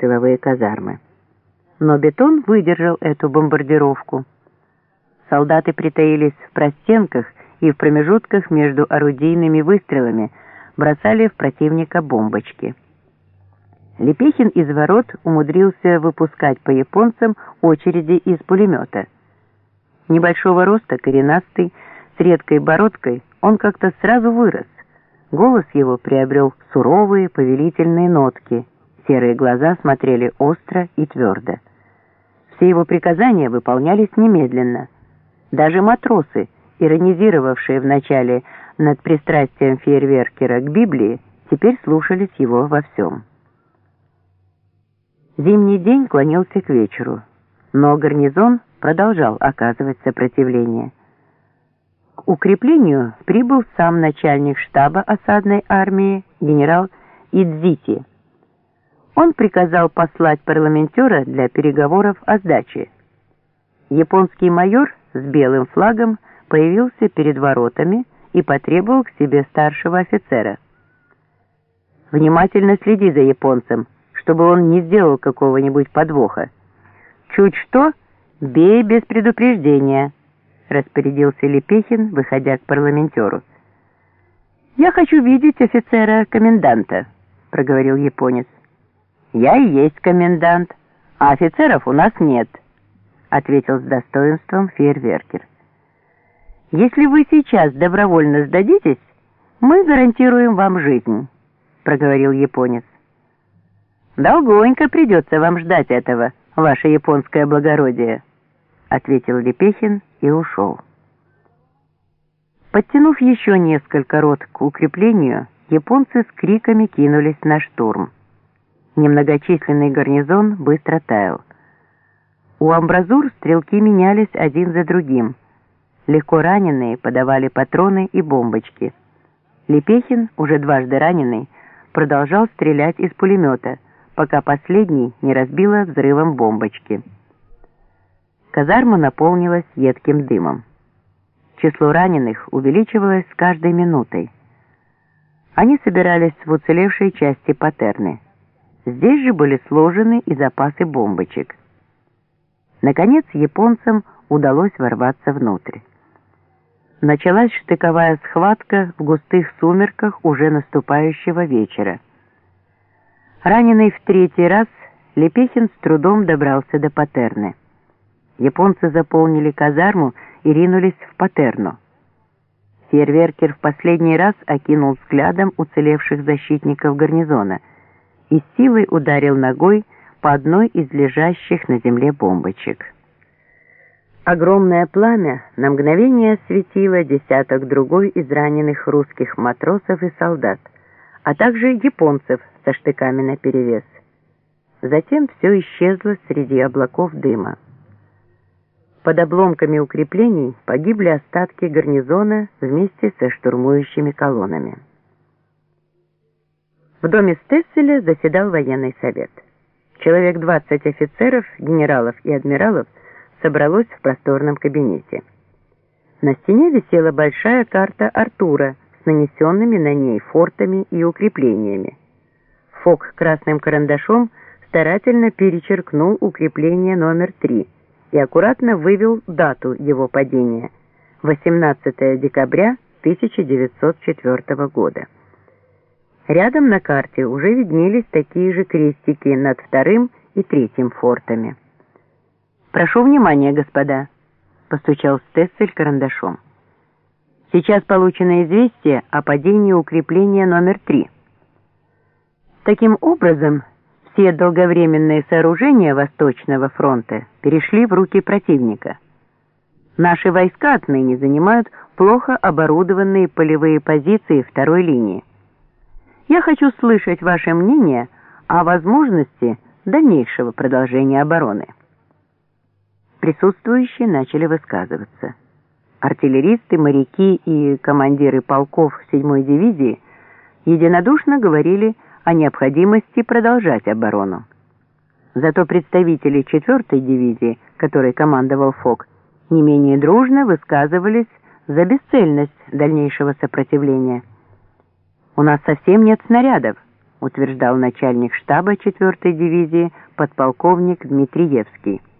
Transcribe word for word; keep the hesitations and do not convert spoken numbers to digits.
тыловые казармы. Но бетон выдержал эту бомбардировку. Солдаты притаились в простенках и в промежутках между орудийными выстрелами бросали в противника бомбочки. Лепехин из ворот умудрился выпускать по японцам очереди из пулемета. Небольшого роста, коренастый, с редкой бородкой, он как-то сразу вырос. Голос его приобрел суровые повелительные нотки, серые глаза смотрели остро и твердо. Все его приказания выполнялись немедленно. Даже матросы, иронизировавшие вначале над пристрастием фейерверкера к Библии, теперь слушались его во всем. Зимний день клонился к вечеру, но гарнизон продолжал оказывать сопротивление. К укреплению прибыл сам начальник штаба осадной армии генерал Идзити. Он приказал послать парламентера для переговоров о сдаче. Японский майор с белым флагом появился перед воротами и потребовал к себе старшего офицера. «Внимательно следи за японцем, чтобы он не сделал какого-нибудь подвоха. Чуть что, бей без предупреждения», — распорядился Лепехин, выходя к парламентеру. «Я хочу видеть офицера-коменданта», — проговорил японец. «Я и есть комендант, а офицеров у нас нет», — ответил с достоинством фейерверкер. «Если вы сейчас добровольно сдадитесь, мы гарантируем вам жизнь», — проговорил японец. «Долгонько придется вам ждать этого, ваше японское благородие», — ответил Лепехин и ушел. Подтянув еще несколько рот к укреплению, японцы с криками кинулись на штурм. Немногочисленный гарнизон быстро таял. У амбразур стрелки менялись один за другим. Легко раненые подавали патроны и бомбочки. Лепехин, уже дважды раненый, продолжал стрелять из пулемета, пока последний не разбило взрывом бомбочки. Казарма наполнилась едким дымом. Число раненых увеличивалось с каждой минутой. Они собирались в уцелевшей части Патерны. Здесь же были сложены и запасы бомбочек. Наконец японцам удалось ворваться внутрь. Началась штыковая схватка в густых сумерках уже наступающего вечера. Раненый в третий раз, Лепехин с трудом добрался до Патерны. Японцы заполнили казарму и ринулись в Патерну. Фейерверкер в последний раз окинул взглядом уцелевших защитников гарнизона и с силой ударил ногой по одной из лежащих на земле бомбочек. Огромное пламя на мгновение осветило десяток другой из раненых русских матросов и солдат, а также японцев со штыками наперевес. Затем все исчезло среди облаков дыма. Под обломками укреплений погибли остатки гарнизона вместе со штурмующими колоннами. В доме Стесселя заседал военный совет. Человек двадцать офицеров, генералов и адмиралов собралось в просторном кабинете. На стене висела большая карта Артура с нанесенными на ней фортами и укреплениями. Фок красным карандашом старательно перечеркнул укрепление номер три и аккуратно вывел дату его падения – восемнадцатое декабря тысяча девятьсот четвёртого года. Рядом на карте уже виднелись такие же крестики над вторым и третьим фортами. «Прошу внимания, господа», — постучал Стессель карандашом. «Сейчас получено известие о падении укрепления номер три. Таким образом, все долговременные сооружения Восточного фронта перешли в руки противника. Наши войска отныне занимают плохо оборудованные полевые позиции второй линии. Я хочу слышать ваше мнение о возможности дальнейшего продолжения обороны». Присутствующие начали высказываться. Артиллеристы, моряки и командиры полков седьмой дивизии единодушно говорили о необходимости продолжать оборону. Зато представители четвёртой дивизии, которой командовал Фок, не менее дружно высказывались за бесцельность дальнейшего сопротивления. «У нас совсем нет снарядов, утверждал начальник штаба четвёртой дивизии подполковник Дмитриевский.